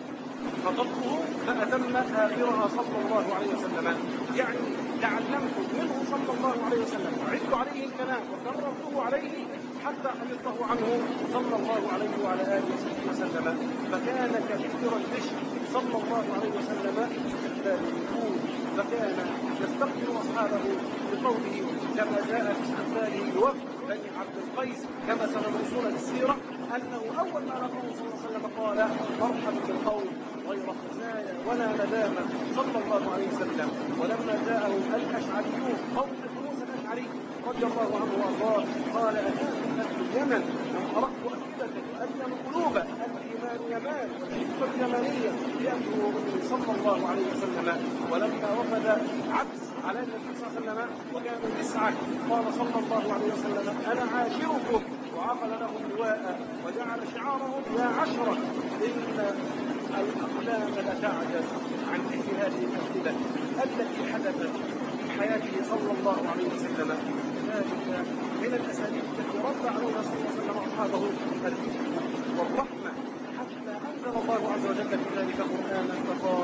خطبته فأتم آخرها صلى الله عليه وسلم. يعني تعلمت منه صلى الله عليه وسلم وعدت عليه الكلام وكررته عليه حتى حفظته عنه صلى الله عليه وعلى آله وسلم. فكان كثير البشر صلى الله عليه وسلم استقبال الوجود، فكان يستقبل أصحابه بقوله كما جاء في استقباله بوفد بني عبد القيس كما سندرسون السيرة أنه أول ما لقاه صلى الله عليه وسلم قال: مرحبا بالقوم غير خزايا ولا ندامة صلى الله عليه وسلم. ولما جاءه الأشعريون قوم موسى الأشعري رضي الله عنه وارضاه قال: أتاكم أهل اليمن وأردت أفئدة وألين قلوب الإيمان يمان والحكمة اليمانية لأمره صلى الله عليه وسلم. ولما وفد عبس على النبي صلى الله عليه وسلم وكانوا تسعة قال صلى الله عليه وسلم: أنا عاشركم، وعقل لهم لواء وجعل شعارهم: يا عشرة إن الأقلام لتعجز عن مثل هذه الأمثلة التي حدثت في حياته صلى الله عليه وسلم. ذلك من الأساليب التي رد عليها صلى الله عليه وسلم أصحابه الذكر والرحمة، حتى أنزل الله عز وجل في ذلك قرآنا فقال: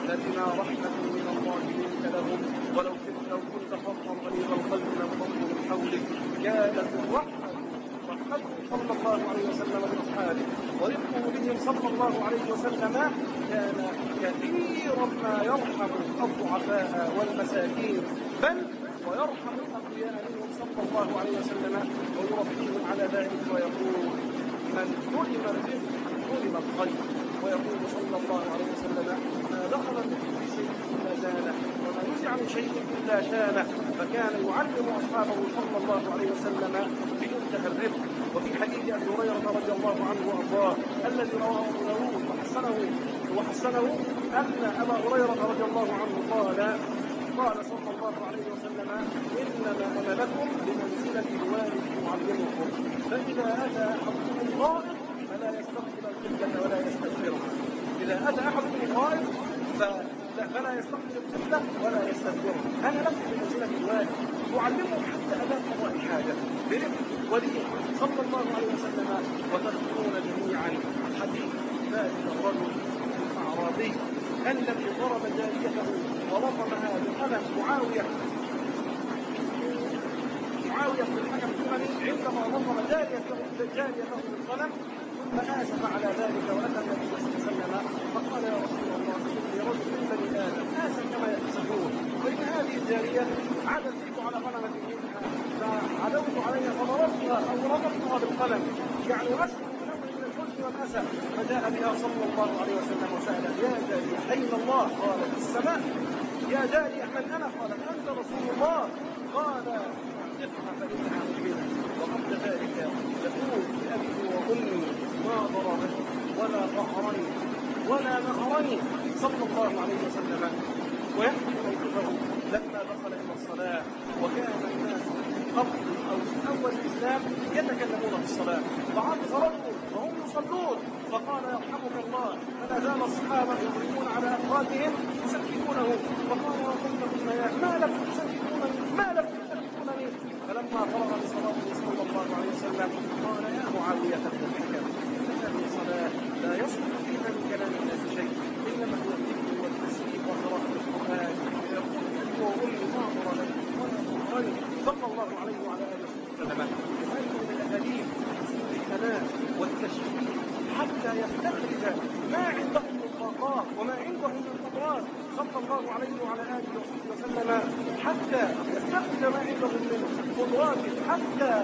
فبما رحمة من الله لنت لهم ولو كنت لو كنت فظا غليظ القلب لانفضوا من حولك. كانت الرحمة رحمته صلى الله عليه وسلم بأصحابه ورفقه بهم صلى الله عليه وسلم كان كثيرا ما يرحم الضعفاء والمساكين، بل ويرحم الأقوياء منهم صلى الله عليه وسلم ويربيهم على ذلك ويقول من ظلم الرزق ظلم الخير، ويقول صلى الله عليه وسلم ما دخل من كل شيء إلا زانه وما نزع من شيء إلا شانه. فكان يعلم أصحابه صلى الله عليه وسلم بمنتهى الرفق. وفي حديث أبي هريرة رضي الله عنه وأرضاه الذي رواه أبو داود وحسنه وحسنه أن أبا هريرة رضي الله عنه قال قال صلى الله عليه وسلم إنما أنا لكم بمنزلة الوالد يعلمكم، فإذا أتى أحدكم الغائط فلا يستقبل القبلة ولا يستدبرها. إذا أتى أحدكم الغائط فلا يستقبل القبلة ولا يستدبرها. أنا لكم بمنزلة الوالد يعلمكم حتى أداء قضاء الحاجة برفق ولي صلى الله عليه وسلم. وتذكرون جميعا حديث ذلك الرجل الأعرابي الذي ضرب جاريته ورقمها بقلم معاوية معاوية بن الحكم الثمني عندما رقم جاريته جاريته بالقلم، ثم آسف على ذلك وأتى النبي صلى الله عليه وسلم فقال يا رسول الله إني رجل من بني آدم آسف كما يأسفون، وإن هذه الجارية عادت بك على غنمة منها فعدوت عليها فضربتها أو ربطتها بالقلم، يعني أشعر بنوع من الحزن والأسى. فجاء بها صلى الله عليه وسلم وسأل يا جارية أين الله؟ قالت في السماء. يا جارية من أنا؟ قالت أنت رسول الله. قال اقرأ فإنها مؤمنة. وقبل ذلك يقول بأبي وأمي ما ضربني ولا قهرني ولا نهرني صلى الله عليه وسلم. ويحكي موقفه لما دخل إلى الصلاة وكان الناس قبل أو أول الإسلام يتكلمون في الصلاة، فعرض رجل وهم يصلون فقال يرحمك الله، فلا زال الصحابة يضربون على أفرادهم يسكتونه، فقال وقلت يا ما لم تسكتونني ما لم تسكتونني. فلما فرغ من صلاته صلى الله عليه وسلم قال يا معاوية بن الحكم إن هذه الصلاة لا يصلح فيها من كلام الناس شيء، إنما هو الذكر والتسبيح وقراءة القرآن. يقول أبي وأمي ما ضربني ولا نهرني صلى الله عليه وعلى آله وسلم. هذه من الأحاديث الثناء والتشريف حتى يستخرج ما عنده من طاقات وما عنده من قدرات صلى الله عليه وعلى آله وصحبه وسلم، حتى يستخرج ما عنده من قدرات حتى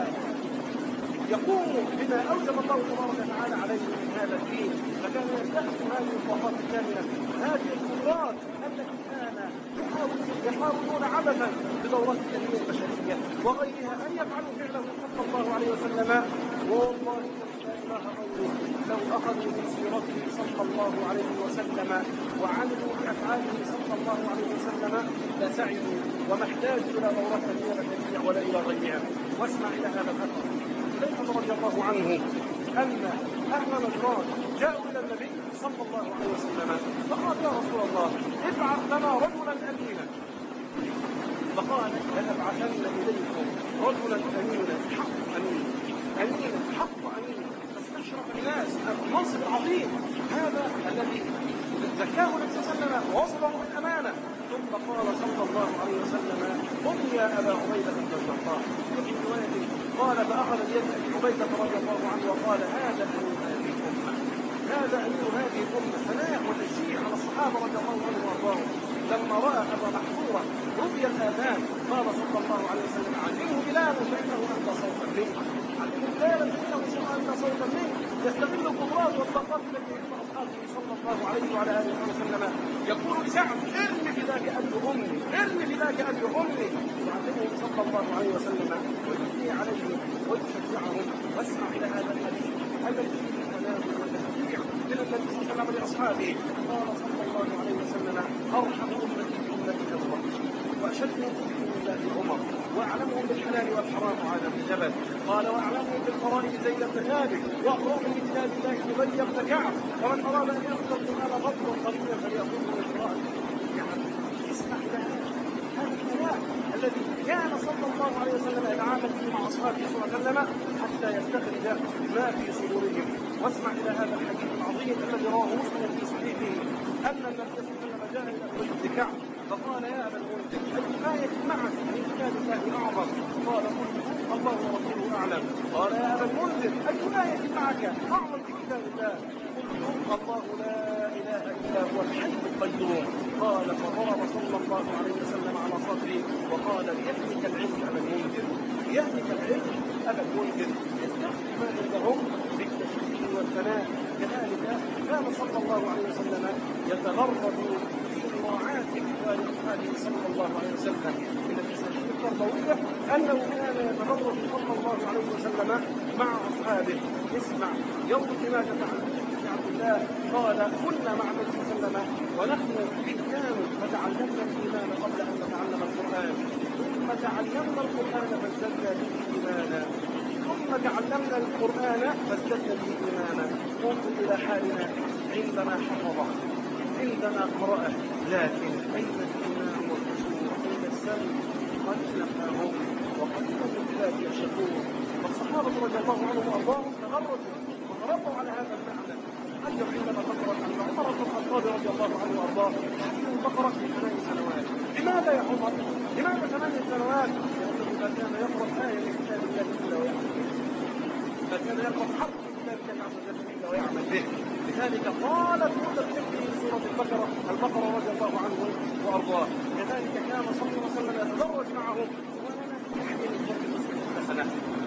يقوم بما أوجب الله تبارك وتعالى عليه من هذا الدين. فكان يستخدم هذه الطاقات الكاملة هذه القدرات التي كان يحاولون عبثا بدورات التنمية البشرية وغيرها أن يفعلوا فعله صلى الله عليه وسلم. والله لا إله غيره لو أخذوا من سيرته صلى الله عليه وسلم وعملوا بأفعاله صلى الله عليه وسلم لسعدوا وما احتاجوا إلى دورات التنمية البشرية ولا إلى غيرها. واسمع إلى هذا الأثر حذيفة رضي الله عنه أن أهل نجران جاءوا إلى النبي صلى الله عليه وسلم فقال يا رسول الله ابعث لنا رجلا أمينا. فقال لأبعثن إليكم رجلا أمينا حق أمين أمين حق أمين فاستشرف الناس المنصب العظيم هذا الذي زكاه النبي صلى الله عليه وسلم ووصفه بالأمانة. ثم قال صلى الله عليه وسلم قم يا أبا عبيدة بن الجراح. وفي رواية قال فأخذ بيد أبي عبيدة رضي الله عنه وقال هذا أمير هذه الأمة هذا أمير هذه الأمة. ثناء وتشجيع على الصحابة رضي الله عنهم وأرضاهم. لما رأى أبا محظورة رؤيا الآذان قال صلى الله عليه وسلم علمه بلال فإنه أنت صوتا منه علمه بلال فإنه أنت صوتا منه. يستغل القدرات والطاقات التي عند أصحابه صلى الله عليه وعلى آله وسلم. يقول لسعد ارمي بذاك أبي أمي ارمي بذاك أبي أمي. يعلمه صلى الله عليه وسلم ويثني عليه ويشجعهم. واسمع إلى هذا الحديث الذي فيه كلام وتشجيع من النبي صلى الله عليه وسلم لأصحابه. قال صلى الله عليه وسلم أرحم أمتي بأمتي أبو بكر وأشدهم بحكم الله عمر وأعلمهم بالحلال والحرام معاذ بن جبل. قال وأعلمهم بالفرائض زيد بن ثابت وأقرأهم بكتاب الله أبي بن كعب. ومن أراد أن يأخذ القرآن غضا قليلا فليأخذه من قراءة. يعني اسمع إلى هذا الكلام الذي كان صلى الله عليه وسلم يتعامل به مع أصحابه صلى الله عليه وسلم حتى يستخرج ما في صدورهم. واسمع إلى هذا الحديث العظيم الذي رواه مسلم في صحيحه أن النبي صلى الله عليه وسلم جاء كعب فقال يا أبا المنذر أي آية معك من كتاب الله أعظم؟ قال قلت الله ورسوله أعلم. قال يا أبا المنذر أي آية معك أعظم في كتاب الله؟ قلت الله لا إله إلا هو الحي القيوم. قال فضرب صلى الله عليه وسلم على صدري وقال ليهلك العلم أبا المنذر، ليهلك العلم أبا المنذر، يستخدم ما عندهم بالتشريع والثناء. كذلك كان صلى الله عليه وسلم يتغرب في مراعاة إخوان أصحابه صلى الله عليه وسلم. من التساليب التربوية أنه كان يتغرب صلى الله عليه وسلم مع أصحابه. اسمع يوم ما تتعلم عبد الله قال كنا مع النبي صلى الله عليه وسلم ونحن فتيان فتعلمنا الإيمان قبل أن نتعلم القرآن، ثم تعلمنا القرآن فازددنا به إيمانا، ثم تعلمنا القرآن فازددنا به إيمانا. انظر إلى حالنا عندنا حفظه، عندنا قراءة، لكن أين الإيمان والخشوع؟ أين السلم؟ قد نفاهم وقد كانوا بذلك يشكون. والصحابة رضي الله عنهم وأرضاهم تغرجوا وتربوا على هذا المعنى. أجر عندما تقرأ أن عمر بن الخطاب رضي الله عنه وأرضاه حفظ البقرة في ثمان سنوات. لماذا يا عمر؟ لماذا ثمان سنوات؟ لأنه ما كان يقرأ آية من كتاب الله إلا ويعمل به، ما كان يقرأ حرف من كتاب الله عز وجل إلا ويعمل به. لذلك طالت مدة حفظه سورة البقرة البقرة رضي الله عنه وأرضاه. كذلك كان صلى الله عليه وسلم يتدرج معهم وأنا يحمل الخمر حسنة.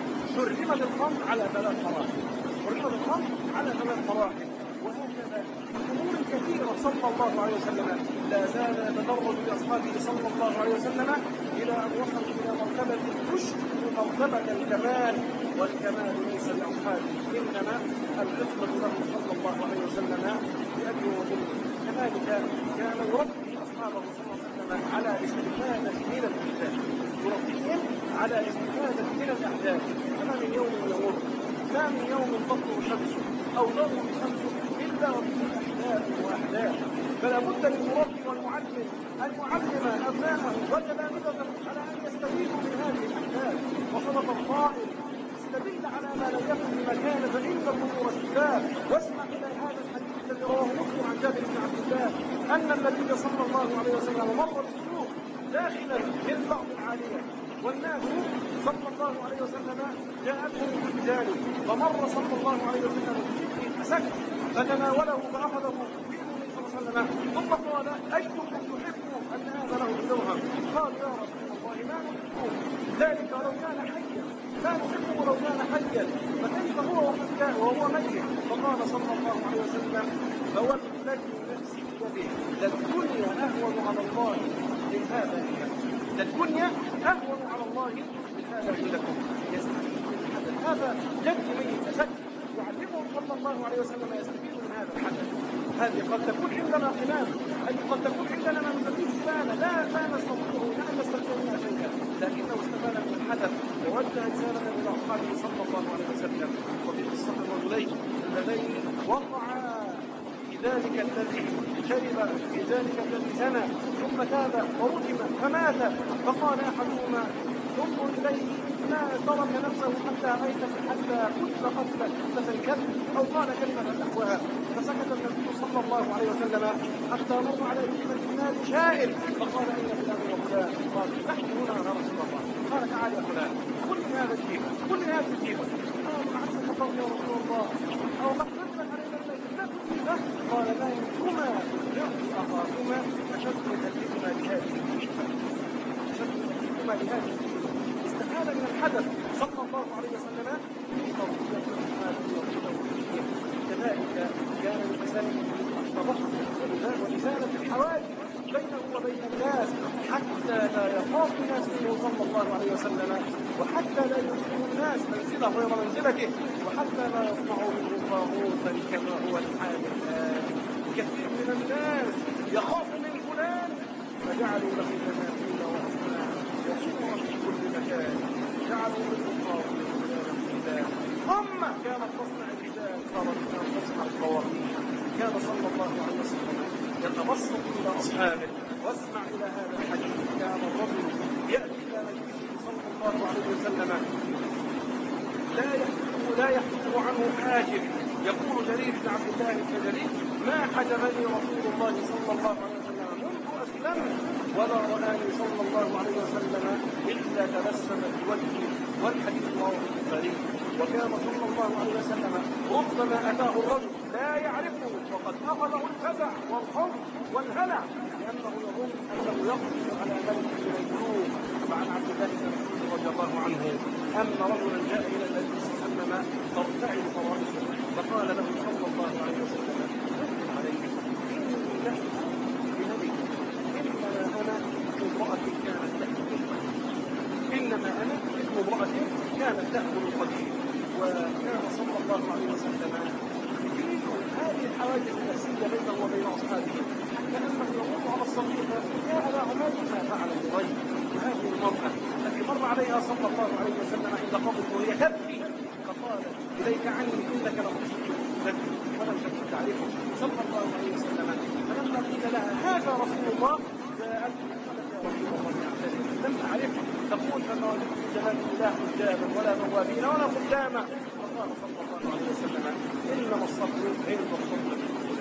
حرمت الخمر على ثلاث مراحل، حرمت الخمر على ثلاث مراحل. وهكذا أمور كثيرة صلى الله عليه وسلم لا زال يتدرج بأصحابه صلى الله عليه وسلم إلى أن وصل إلى مرتبة تشبه مرتبة الكمال، والكمال ليس لأصحابه إنما العصمة له صلى الله عليه وسلم بأبي وأمه. كذلك كان يربي أصحابه صلى الله عليه وسلم على الاستفادة من الأحداث، يربيهم على الاستفادة من الأحداث. كما من يوم يمر، ما من يوم تطلع شمسه أو تغرب شمسه إلا وفيه أحداث وأحداث. فلا بد للمربي والمعلم أن يعلم أبناءه وتلامذته على أن يستفيدوا من هذه الأحداث. وصدق القائل استدل على ما لم يكن بمكان فإن الأمور شفاء. واسمع إلى هذا الحديث الذي رواه مسلم عن جابر بن عبد الله أن النبي صلى الله عليه وسلم مر بالسوق داخلا من بعض العالية، والناس صلى الله عليه وسلم جاءتهم في ذلك، فمر صلى الله عليه وسلم بشبه فسكت فتناوله فأخذه في النبي صلى الله عليه وسلم ثم قال أيكم تحب أن هذا له درهم؟ قال يا رسول الله ما نحبه ذلك لو كان حيا، لا نحبه لو كان حيا، فكيف هو وقد كان وهو ميت؟ فقال صلى الله عليه وسلم فوالذي نفسي بيده للدنيا أهون على الله من هذا لكم، للدنيا أهون على الله من هذا لكم. يستفيد من الحدث هذا جد ميت أسد يعلمهم صلى الله عليه وسلم يستفيد من هذا الحدث. هذه قد تكون عندنا خلاف، أي قد تكون عندنا ما نسميه فلانا لا لا نستطيع لا نستطيع منها شيئا، لكنه استفاد من الحدث ووجه رسالة إلى أصحابه صلى الله عليه وسلم. وفي قصة الرجلين اللذين وقعا في ذلك الذي شرب في ذلك الذي زنى ثم تاب ورجم فمات، فقال أحدهما انظر إليه ما ترك نفسه حتى ميت حتى قتل قتل قتلة الكلب أو قال كلمة نحوها. فسكت النبي صلى الله عليه وسلم حتى مر على كلمة الناس شائر فقال أين فلان وفلان؟ قال نحن هنا يا رسول الله. قال تعال يا فلان كل هذا الجيبة كل هذا الجيبة. قال عسى خطر يا رسول الله أو مقصدنا علينا الميت. قال لا يمكما يعطي أخاكما أشد تكلفنا لهذه الجيبة، أشد تكلفنا لهذه الجيبة. استفاد من الحدث صلى الله عليه وسلم في توصية أصحابه وتوصيته. كذلك كان يتسلم بالتضحك وإزالة الحواجز بينه وبين الناس حتى لا يخاف الناس منه صلى الله عليه وسلم، وحتى لا يدخل الناس منزله غير منزلته، وحتى لا يصنعوا منه طاغوتا كما هو الحال الآن. كثير من الناس يخاف من فلان فجعلوا له تماثيل وأصنام وصورا في كل مكان، جعلوا منه طاغوتا. ثم كانت تصنع الرجال صارت كانت تصنع القوارير. كان صلى الله عليه وسلم يتبسط إلى أصحابه. واسمع إلى هذا الحديث. كان الرجل يأتي إلى مجلسه صلى الله عليه وسلم لا يحجبه لا يحجبه عنه حاجب. يقول جرير بن عبد الله البجلي ما حجبني رسول الله صلى الله عليه وسلم منذ وسلم ولا رآني صلى الله عليه وسلم إلا تبسم في وجهي، والحديث رواه البخاري. وكان صلى الله عليه وسلم ربما أتاه الرجل لا يعرفه وقد أخذه الفزع والخوف والهلع لأنه يظن أنه يقدم على ملك من الملوك. وعن عبد الله بن مسعود رضي الله عنه أن رجلا جاء إلى النبي صلى الله عليه وسلم ترتعد فرائسه فقال له صلى الله عليه وسلم عليه إني لست بنبي إنما أنا امرأة كانت تأكل القديم إنما أنا اسم امرأة كانت تأكل القديم. وكان صلى الله عليه وسلم يريد هذه الحواجز النفسية بينه وبين أصحابه حتى أنه يقول على الصديقة يا أبا عماد ما فعل الغيب. وهذه المرأة التي مر عليها صلى الله عليه وسلم عند قبضه وهي تبكي فقال إليك عني إنك لم تصدق تبكي ولم تكن تعرفه صلى الله عليه وسلم. فلما قيل لها هذا رسول الله جاءت رسول الله يعتذر لم أعرفه تقول فما وجدت في جمال لا حجابا ولا موابين ولا خداما. فقال صلى الله عليه وسلم إنما الصبر عند الصبر.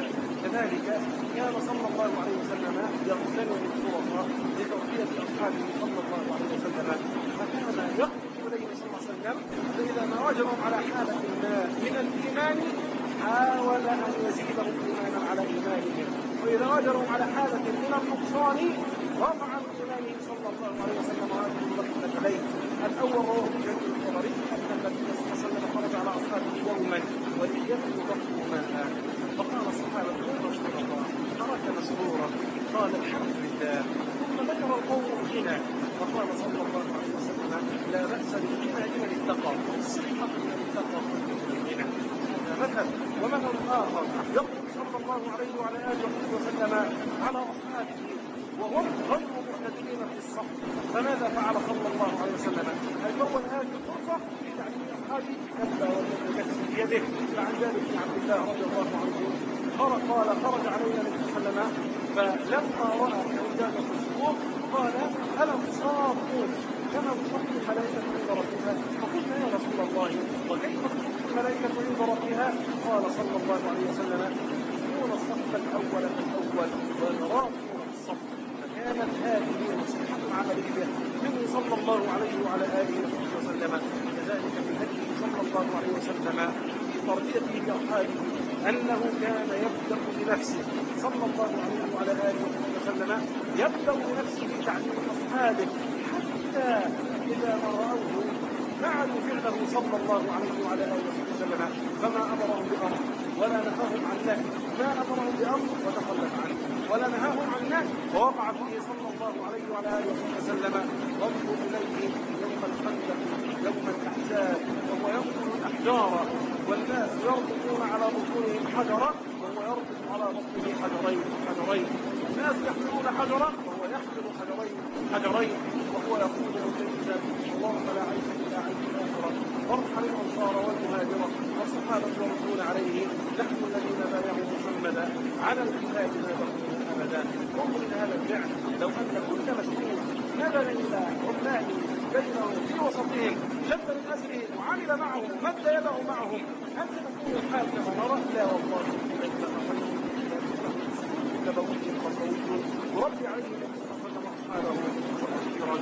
كذلك كان صلى الله عليه وسلم يغتنم الفرص لتوفية أصحابه صلى الله عليه وسلم فكان يخطب إليه صلى الله عليه وسلم فإذا ما وجدهم على حالة ما من الإيمان حاول أن يزيدهم إيمانا على إيمانهم وإذا وجدهم على حالة من النقصان رفع عن إيمانه صلى الله عليه وسلم وهذه المرحلة عليه. الأول رواه جابر الطبري أن النبي صلى الله عليه وسلم خرج على أصحابه يوما ولحيته ضخم ماء فقال الصحابة يا رسول الله ترك مسرورا قال الحمد لله ثم ذكر القوم الغنى فقال صلى الله عليه وسلم لا بأس بالغنى لمن اتقى الصحة لمن اتقى الغنى. هذا مثل. ومثل آخر يقول صلى الله عليه وعلى آله وسلم على أصحابه وهم غير مهتدين في الصف فماذا فعل صلى الله عليه وسلم؟ الأول هذه الفرصة لتعليم أصحابه كلا والمكسب بيده. فعن جابر بن عبد الله رضي الله عنه قال خرج علينا النبي صلى الله عليه وسلم فلما رأى حجاج الصفوف قال ألم تصافون كما تصف الملائكة عند ربها؟ فقلنا يا رسول الله وكيف تصف الملائكة عند ربها؟ قال صلى الله عليه وسلم يكون الصف الأول فالأول ويتراءون في الصف. فكانت هذه نصيحة عملية منه صلى الله عليه وعلى آله وسلم. كذلك من هديه صلى الله عليه وسلم في تربيته لأصحابه أنه كان يبدأ بنفسه صلى الله عليه وعلى آله وسلم يبدأ بنفسه في تعليم أصحابه حتى إذا ما رأوه فعلوا فعله صلى الله عليه وعلى آله وسلم فما أمرهم بأمر ولا نهاهم عن نهي ما أمرهم بأمر وتخلف عنه ولا نهاهم عن نهي ووقع فيه صلى الله عليه وعلى آله وسلم ضربوا إليه يوم الخندق يوم الأحزاب وهو يقتل الأحجار والناس يربطون على بطونهم حجرا وهو يربط على بطنه حجرين حجرين الناس يحملون حجرا وهو يحمل حجرين حجرين وهو يقول للجنة اللهم لا عيش إلا عيش الآخرة وارحم الأنصار والمهاجرة والصحابة يردون عليه نحن الذين بايعوا محمدا على الجهاد لا يبقون أبدا. انظر إلى هذا الفعل لو أن كل مسؤول نزل إلى عمال بينهم في وسطهم شد من أسرهم وعمل معهم مد يده معهم هل سنكون الحال كما نرى؟ لا والله نبوي قوي وربي عليه وسلم أصحابه وأخيرا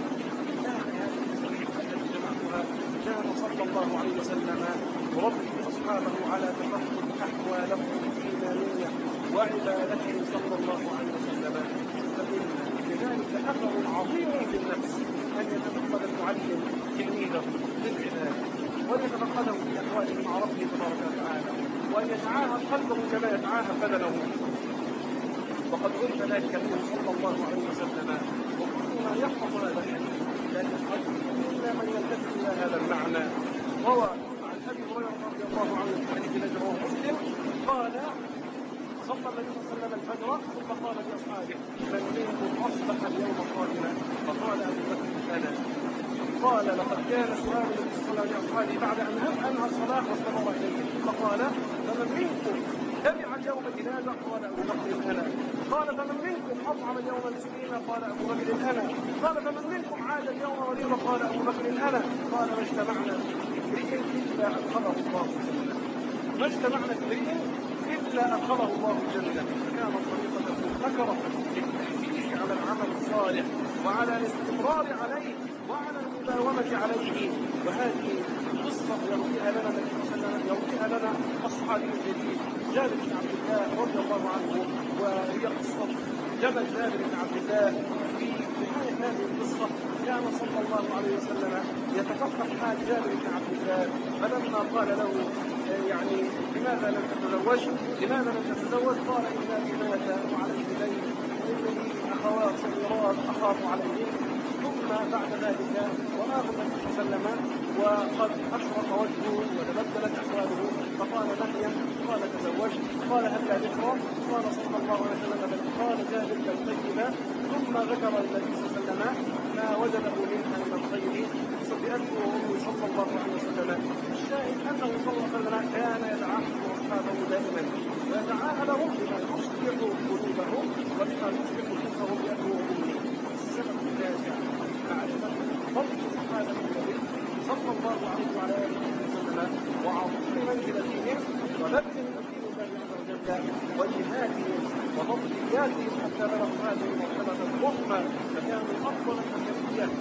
كان صلى الله عليه وسلم وربي أصحابه على تفهم أحوالهم الإيمانية وعبادته صلى الله عليه وسلم. فإن لذلك أثر عظيم في النفس أن يتفقد المعلم تلميذه للعبادة ويتفقده في أحواله مع ربه تبارك وتعالى وأن يتعاهد قلبه كما يتعاهد بدنه. وقد قلت ذلك منه صلى الله عليه وسلم وكل ما يحفظ هذا الحديث لا يحفظ إلا من يلتفت إلى هذا المعنى. روى عن أبي هريرة رضي الله عنه في حديث نجره مسلم قال صلى النبي صلى الله عليه وسلم الفجر ثم قال لأصحابه من منكم أصبح اليوم قائما؟ فقال أبو بكر أنا. قال لقد كان سؤال النبي صلى الله عليه وسلم لأصحابه بعد أن أنهى الصلاة واستمر إليه فقال فمن منكم تبع اليوم جنازة؟ قال أبو بكر أنا. قال فمن منكم أطعم اليوم مسكينا؟ قال أبو بكر أنا. قال فمن منكم عاد اليوم مريضا؟ قال أبو بكر أنا. قال ما اجتمعنا في امرئ إلا أدخله الله الجنة ما اجتمعنا في امرئ إلا أدخله الله الجنة. فكان طريقته ذكرت للتحفيز على العمل الصالح وعلى الاستمرار عليه وعلى المداومة عليه. وهذه قصة يرويها لنا النبي صلى الله عليه وسلم، يرويها لنا الصحابي الجليل جابر بن عبد الله رضي الله عنه، وهي قصة جبل جابر بن عبد الله. في نهاية هذه القصة كان صلى الله عليه وسلم يتفقد حال جابر بن عبد الله، فلما قال له يعني لماذا لم تتزوج؟ لماذا لم تتزوج؟ قال إن أبي مات وعليه دين وإنني أخوات صغيرات أخاف عليهم. ثم بعد ذلك وراه النبي صلى الله عليه وسلم وقد أشرق وجهه وتبدلت أحواله، فقال نهيا، قال تزوج، قال هل لا ذكرى؟ قال صلى الله عليه وسلم بل، قال ذلك الطيبة. ثم ذكر النبي صلى الله عليه وسلم ما وجده منها من الخير بأبي وأمي صلى الله عليه وسلم. الشاهد أنه صلى الله عليه وسلم كان يتعاهد أصحابه دائما ويتعاهدهم بما يصلح قلوبهم وبما يصلح كفرهم بأبي وأمي. السبب التاسع معرفة فضل صحابة النبي صلى الله عليه وعلى آله وسلم وعظيم منزلتهم ونبذ من دين الله عز وجل وجهادهم وتضحياتهم حتى بلغوا هذه المرتبة العظمى، فكانوا من أفضل الأنبياء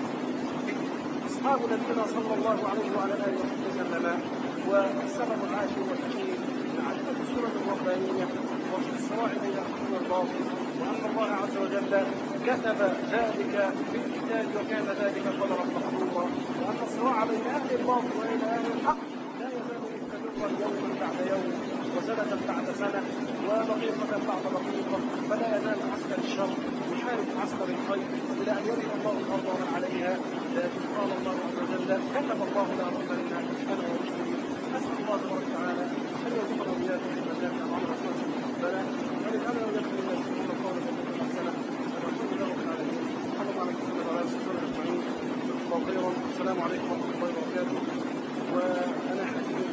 أصحاب نبينا صلى الله عليه وعلى آله وسلم. والسبب العاشر والأخير معرفة السنن الربانية والصراع بين الحق والباطل، وأن الله عز وجل كتب ذلك في الكتاب وكان ذلك قدرا مقدورا، وأن الصراع بين أهل الباطل وبين أهل الحق لا يزال مستمرا يوما بعد يوم وسنة بعد سنة ودقيقة بعد دقيقة، فلا يزال عسكر الشر يحارب عسكر الخير إلى أن يرث الله الأرض ومن عليها. لكن قال الله عز وجل كتب الله لا رسلنا أنا ورسلي. أسأل الله تبارك وتعالى أن يرزقنا وإياكم في المجال عن رسول الله ولكن يدخل الناس من القول والقول الحسنة ونقول له رب العالمين صلى الله عليه وسلم وعلى آله وصحبه أجمعين. السلام عليكم ورحمة الله وبركاته. وأنا حكيم